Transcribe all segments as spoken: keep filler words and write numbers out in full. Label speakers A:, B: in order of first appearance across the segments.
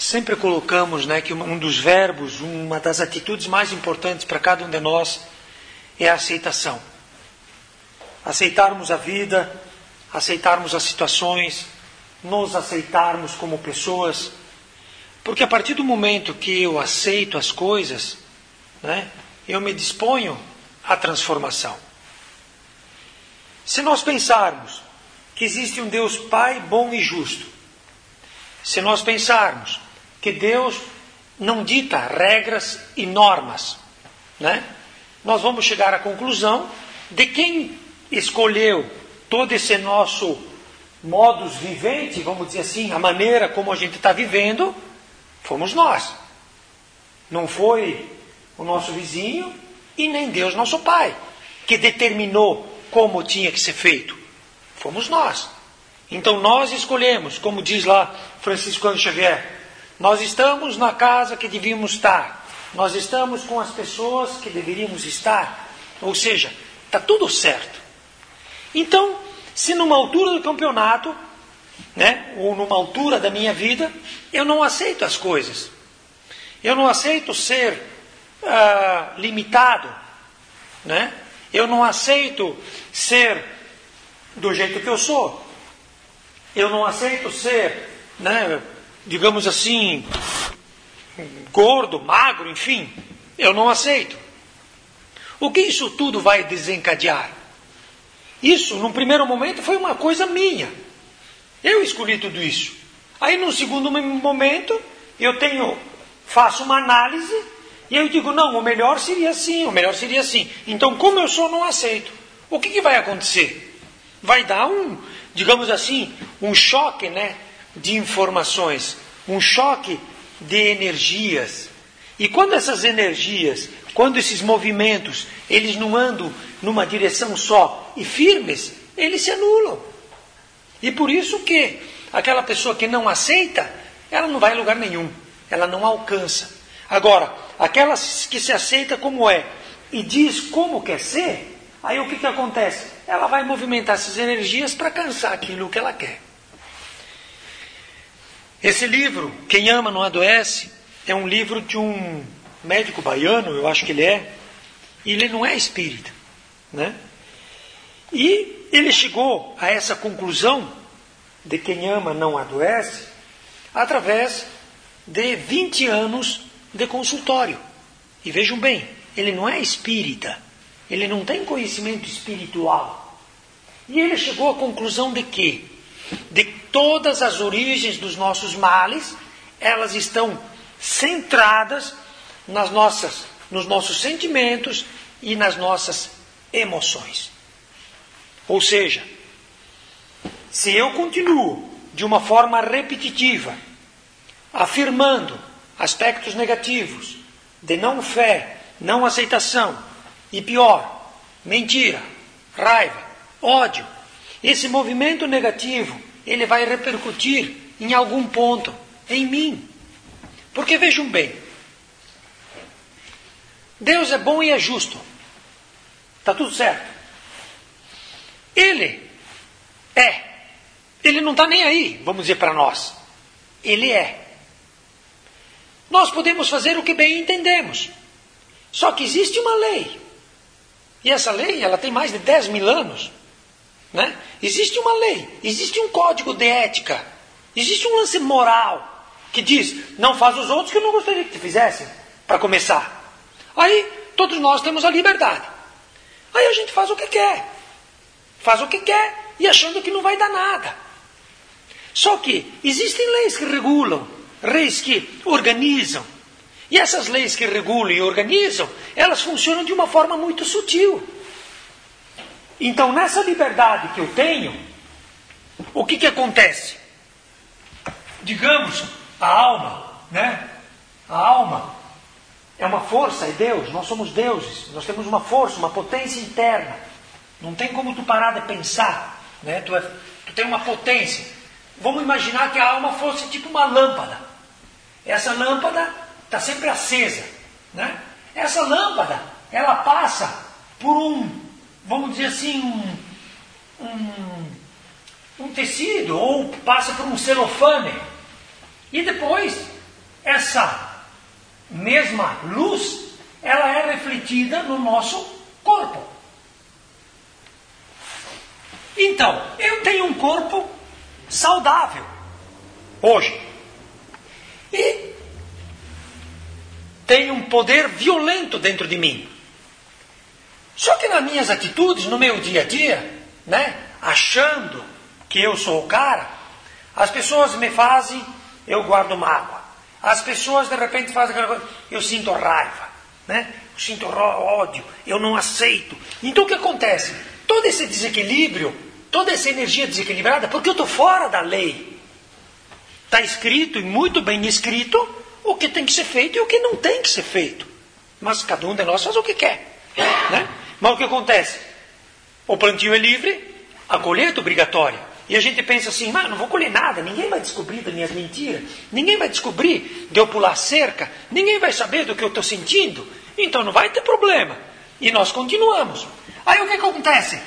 A: sempre colocamos, né, que um dos verbos, uma das atitudes mais importantes para cada um de nós é a aceitação. Aceitarmos a vida, aceitarmos as situações, nos aceitarmos como pessoas. Porque a partir do momento que eu aceito as coisas, né, eu me disponho à transformação. Se nós pensarmos que existe um Deus Pai bom e justo, se nós pensarmos que Deus não dita regras e normas, né, nós vamos chegar à conclusão de quem escolheu todo esse nosso modus vivendi, vamos dizer assim, a maneira como a gente está vivendo, fomos nós. Não foi o nosso vizinho e nem Deus, nosso Pai, que determinou como tinha que ser feito. Fomos nós. Então nós escolhemos, como diz lá Francisco Xavier, nós estamos na casa que devíamos estar. Nós estamos com as pessoas que deveríamos estar. Ou seja, está tudo certo. Então, se numa altura do campeonato, né, ou numa altura da minha vida, eu não aceito as coisas. Eu não aceito ser uh, limitado. Né? Eu não aceito ser do jeito que eu sou. Eu não aceito ser, né, digamos assim, gordo, magro, enfim. Eu não aceito. O que isso tudo vai desencadear? Isso, num primeiro momento, foi uma coisa minha. Eu escolhi tudo isso. Aí, num segundo momento, eu tenho, faço uma análise e eu digo, não, o melhor seria assim, o melhor seria assim. Então, como eu sou, não aceito. O que, que vai acontecer? Vai dar um, digamos assim, um choque, né, de informações, um choque de energias. E quando essas energias, quando esses movimentos, eles não andam numa direção só e firmes, eles se anulam. E por isso que aquela pessoa que não aceita, ela não vai a lugar nenhum, ela não alcança. Agora, aquela que se aceita como é e diz como quer ser, aí o que, que acontece? Ela vai movimentar essas energias para alcançar aquilo que ela quer. Esse livro, Quem Ama Não Adoece, é um livro de um médico baiano, eu acho que ele é, e ele não é espírita, né? E ele chegou a essa conclusão de quem ama não adoece através de vinte anos de consultório. E vejam bem, ele não é espírita, ele não tem conhecimento espiritual. E ele chegou à conclusão de que de todas as origens dos nossos males, elas estão centradas nas nossas, nos nossos sentimentos e nas nossas emoções. Ou seja, se eu continuo de uma forma repetitiva, afirmando aspectos negativos de não fé, não aceitação e pior, mentira, raiva, ódio, esse movimento negativo, ele vai repercutir em algum ponto em mim. Porque vejam bem, Deus é bom e é justo. Está tudo certo. Ele é. Ele não está nem aí, vamos dizer para nós. Ele é. Nós podemos fazer o que bem entendemos. Só que existe uma lei. E essa lei, ela tem mais de dez mil anos. Né? Existe uma lei. Existe um código de ética. Existe um lance moral que diz, não faz os outros que eu não gostaria que te fizessem, para começar. Aí, todos nós temos a liberdade. Aí a gente faz o que quer. Faz o que quer e achando que não vai dar nada. Só que existem leis que regulam, leis que organizam. E essas leis que regulam e organizam, elas funcionam de uma forma muito sutil. Então, nessa liberdade que eu tenho, o que, que acontece? Digamos, a alma, né? A alma é uma força, é Deus, nós somos deuses, nós temos uma força, uma potência interna. Não tem como tu parar de pensar, né? Tu, é, tu tem uma potência. Vamos imaginar que a alma fosse tipo uma lâmpada. Essa lâmpada está sempre acesa, né? Essa lâmpada, ela passa por um, vamos dizer assim, um, um, um tecido, ou passa por um celofane. E depois, mesma luz, ela é refletida no nosso corpo. Então, eu tenho um corpo saudável hoje. E tenho um poder violento dentro de mim. Só que nas minhas atitudes, no meu dia a dia, né, achando que eu sou o cara, as pessoas me fazem, eu guardo mágoa. As pessoas de repente fazem aquela coisa, eu sinto raiva, né? Eu sinto ódio, eu não aceito. Então o que acontece? Todo esse desequilíbrio, toda essa energia desequilibrada, porque eu estou fora da lei. Está escrito, e muito bem escrito, o que tem que ser feito e o que não tem que ser feito. Mas cada um de nós faz o que quer, né? Mas o que acontece? O plantio é livre, a colheita é obrigatória. E a gente pensa assim, mas não vou colher nada, ninguém vai descobrir das minhas mentiras, ninguém vai descobrir de eu pular cerca, ninguém vai saber do que eu estou sentindo, então não vai ter problema. E nós continuamos. Aí o que acontece?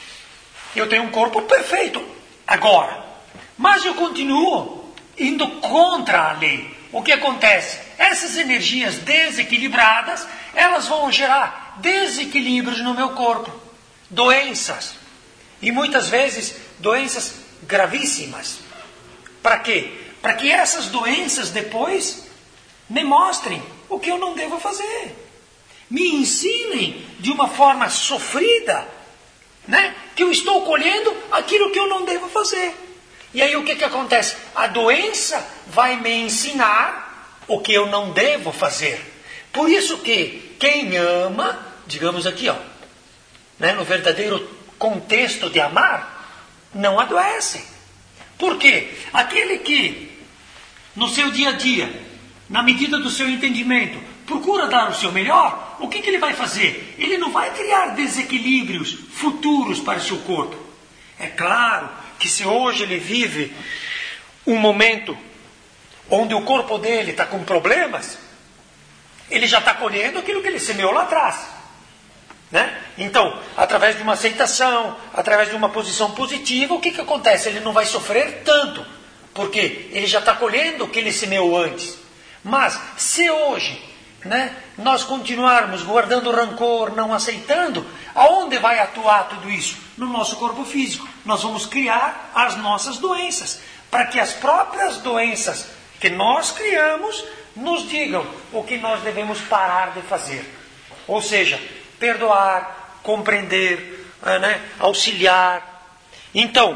A: Eu tenho um corpo perfeito agora, mas eu continuo indo contra a lei. O que acontece? Essas energias desequilibradas, elas vão gerar desequilíbrios no meu corpo, doenças. E muitas vezes, doenças gravíssimas. Para quê? Para que essas doenças depois me mostrem o que eu não devo fazer. Me ensinem de uma forma sofrida, né, que eu estou colhendo aquilo que eu não devo fazer. E aí o que, que acontece? A doença vai me ensinar o que eu não devo fazer. Por isso que quem ama, digamos aqui, ó, né, no verdadeiro contexto de amar, não adoece. Por quê? Aquele que, no seu dia a dia, na medida do seu entendimento, procura dar o seu melhor, o que, que ele vai fazer? Ele não vai criar desequilíbrios futuros para o seu corpo. É claro que se hoje ele vive um momento onde o corpo dele está com problemas, ele já está colhendo aquilo que ele semeou lá atrás. Né? Então, através de uma aceitação, através de uma posição positiva, o que, que acontece? Ele não vai sofrer tanto, porque ele já está colhendo o que ele semeou antes. Mas, se hoje, né, nós continuarmos guardando rancor, não aceitando, aonde vai atuar tudo isso? No nosso corpo físico. Nós vamos criar as nossas doenças, para que as próprias doenças que nós criamos nos digam o que nós devemos parar de fazer. Ou seja, perdoar, compreender, né, auxiliar. Então,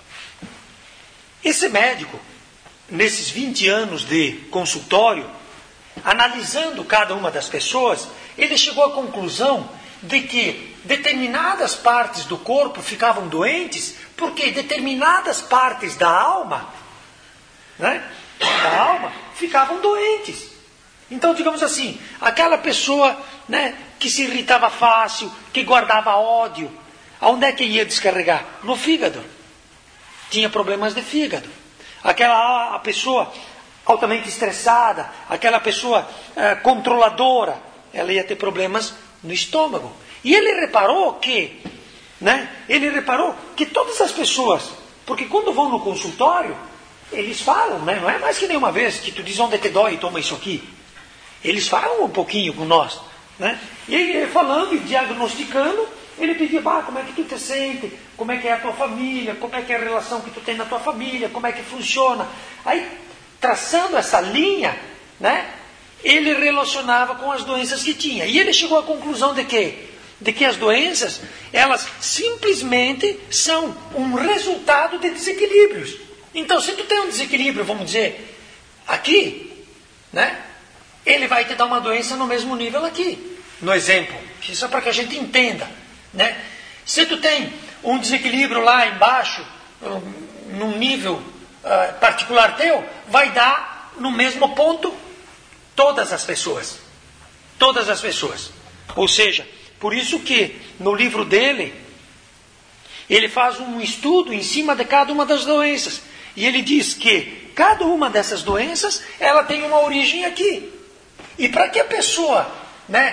A: esse médico, nesses vinte anos de consultório, analisando cada uma das pessoas, ele chegou à conclusão de que determinadas partes do corpo ficavam doentes, porque determinadas partes da alma, né, da alma, ficavam doentes. Então, digamos assim, aquela pessoa, né, que se irritava fácil, que guardava ódio, aonde é que ia descarregar? No fígado. Tinha problemas de fígado. Aquela a pessoa altamente estressada, aquela pessoa eh, controladora, ela ia ter problemas no estômago. E ele reparou que, né, ele reparou que todas as pessoas, porque quando vão no consultório, eles falam, né, não é mais que nenhuma vez que tu diz onde te dói e toma isso aqui. Eles falam um pouquinho com nós, né? E ele falando e diagnosticando, ele pedia, ah, como é que tu te sente, como é que é a tua família, como é que é a relação que tu tem na tua família, como é que funciona. Aí, traçando essa linha, né, ele relacionava com as doenças que tinha. E ele chegou à conclusão de que, de que as doenças, elas simplesmente são um resultado de desequilíbrios. Então, se tu tem um desequilíbrio, vamos dizer, aqui, né, ele vai te dar uma doença no mesmo nível aqui. No exemplo, isso é para que a gente entenda, né? Se tu tem um desequilíbrio lá embaixo, num nível uh, particular teu, vai dar no mesmo ponto todas as pessoas. Todas as pessoas. Ou seja, por isso que no livro dele, ele faz um estudo em cima de cada uma das doenças. E ele diz que cada uma dessas doenças, ela tem uma origem aqui. E para que a pessoa, né,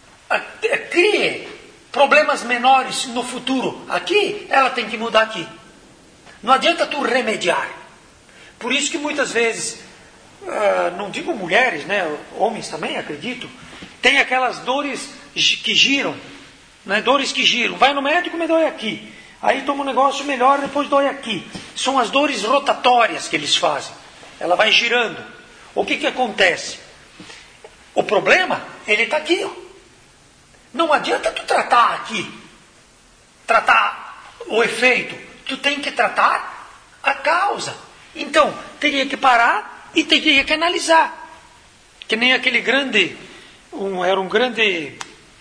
A: crie problemas menores no futuro aqui, ela tem que mudar aqui. Não adianta tu remediar. Por isso que muitas vezes uh, não digo mulheres, né? Homens também, acredito, tem aquelas dores que giram, né? Dores que giram. Vai no médico, me dói aqui. Aí toma um negócio melhor, depois dói aqui. São as dores rotatórias que eles fazem. Ela vai girando. O que que acontece? O problema, ele está aqui. Ó. Não adianta tu tratar aqui. Tratar o efeito. Tu tem que tratar a causa. Então, teria que parar e teria que analisar. Que nem aquele grande... Um, era um grande...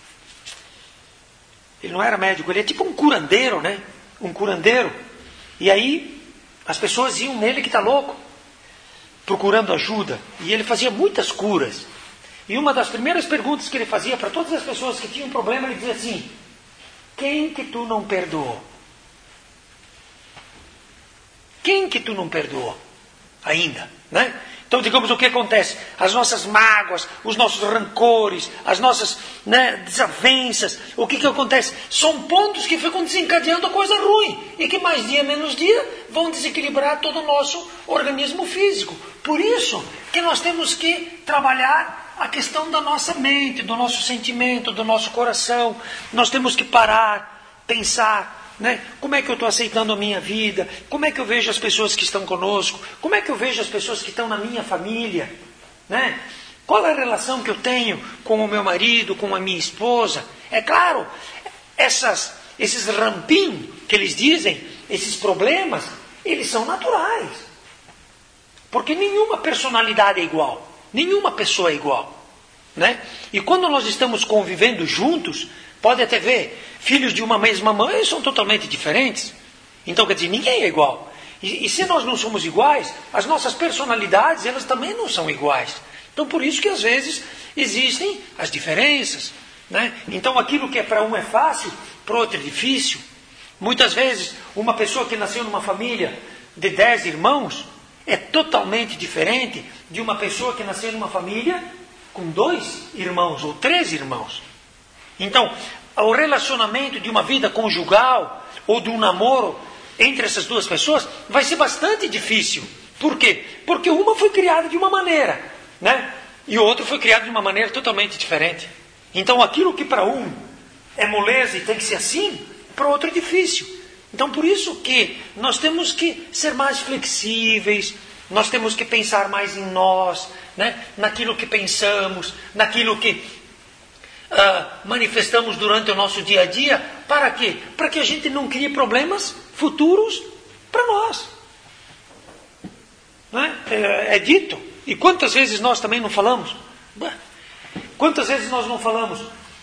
A: Ele não era médico, ele é tipo um curandeiro, né? Um curandeiro. E aí, as pessoas iam nele que está louco, procurando ajuda. E ele fazia muitas curas. E uma das primeiras perguntas que ele fazia para todas as pessoas que tinham problema, ele dizia assim: quem que tu não perdoou? Quem que tu não perdoou? Ainda, né? Então, digamos, o que acontece? As nossas mágoas, os nossos rancores, as nossas, né, desavenças, o que que acontece? São pontos que ficam desencadeando a coisa ruim e que mais dia menos dia vão desequilibrar todo o nosso organismo físico. Por isso que nós temos que trabalhar a questão da nossa mente, do nosso sentimento, do nosso coração. Nós temos que parar, pensar, né? Como é que eu estou aceitando a minha vida? Como é que eu vejo as pessoas que estão conosco? Como é que eu vejo as pessoas que estão na minha família? Né? Qual é a relação que eu tenho com o meu marido, com a minha esposa? É claro, essas, esses rampim que eles dizem, esses problemas, eles são naturais. Porque nenhuma personalidade é igual. Nenhuma pessoa é igual. Né? E quando nós estamos convivendo juntos, pode até ver, filhos de uma mesma mãe são totalmente diferentes. Então, quer dizer, ninguém é igual. E, e se nós não somos iguais, as nossas personalidades, elas também não são iguais. Então, por isso que às vezes existem as diferenças. Né? Então, aquilo que é para um é fácil, para o outro é difícil. Muitas vezes, uma pessoa que nasceu numa família de dez irmãos é totalmente diferente de uma pessoa que nasceu numa família com dois irmãos ou três irmãos. Então, o relacionamento de uma vida conjugal ou de um namoro entre essas duas pessoas vai ser bastante difícil. Por quê? Porque uma foi criada de uma maneira, né? E o outro foi criado de uma maneira totalmente diferente. Então, aquilo que para um é moleza e tem que ser assim, para o outro é difícil. Então, por isso que nós temos que ser mais flexíveis, nós temos que pensar mais em nós, né? Naquilo que pensamos, naquilo que Uh, manifestamos durante o nosso dia a dia. Para quê? Para que a gente não crie problemas futuros para nós. Não é? É, é dito. E quantas vezes nós também não falamos? Quantas vezes nós não falamos?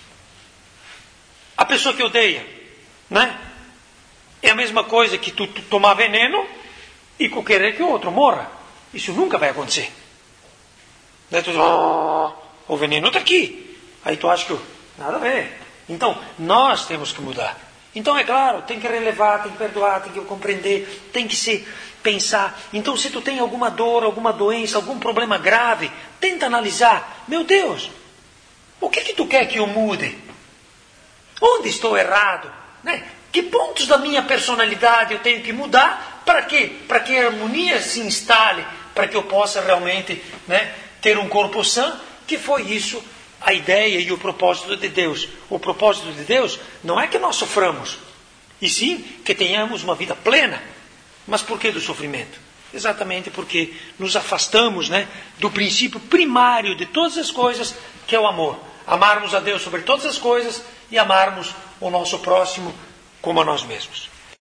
A: A pessoa que odeia, né? É a mesma coisa que tu, tu tomar veneno e tu querer que o outro morra. Isso nunca vai acontecer. Daí tu diz, oh, o veneno está aqui. Aí tu acha que nada a ver. Então, nós temos que mudar. Então, é claro, tem que relevar, tem que perdoar, tem que compreender, tem que se pensar. Então, se tu tem alguma dor, alguma doença, algum problema grave, tenta analisar. Meu Deus, o que que tu quer que eu mude? Onde estou errado? Né? Que pontos da minha personalidade eu tenho que mudar? Para quê? Para que a harmonia se instale, para que eu possa realmente, né, ter um corpo sã, que foi isso a ideia e o propósito de Deus. O propósito de Deus não é que nós soframos, e sim que tenhamos uma vida plena. Mas por que do sofrimento? Exatamente porque nos afastamos, né, do princípio primário de todas as coisas, que é o amor. Amarmos a Deus sobre todas as coisas e amarmos o nosso próximo como a nós mesmos.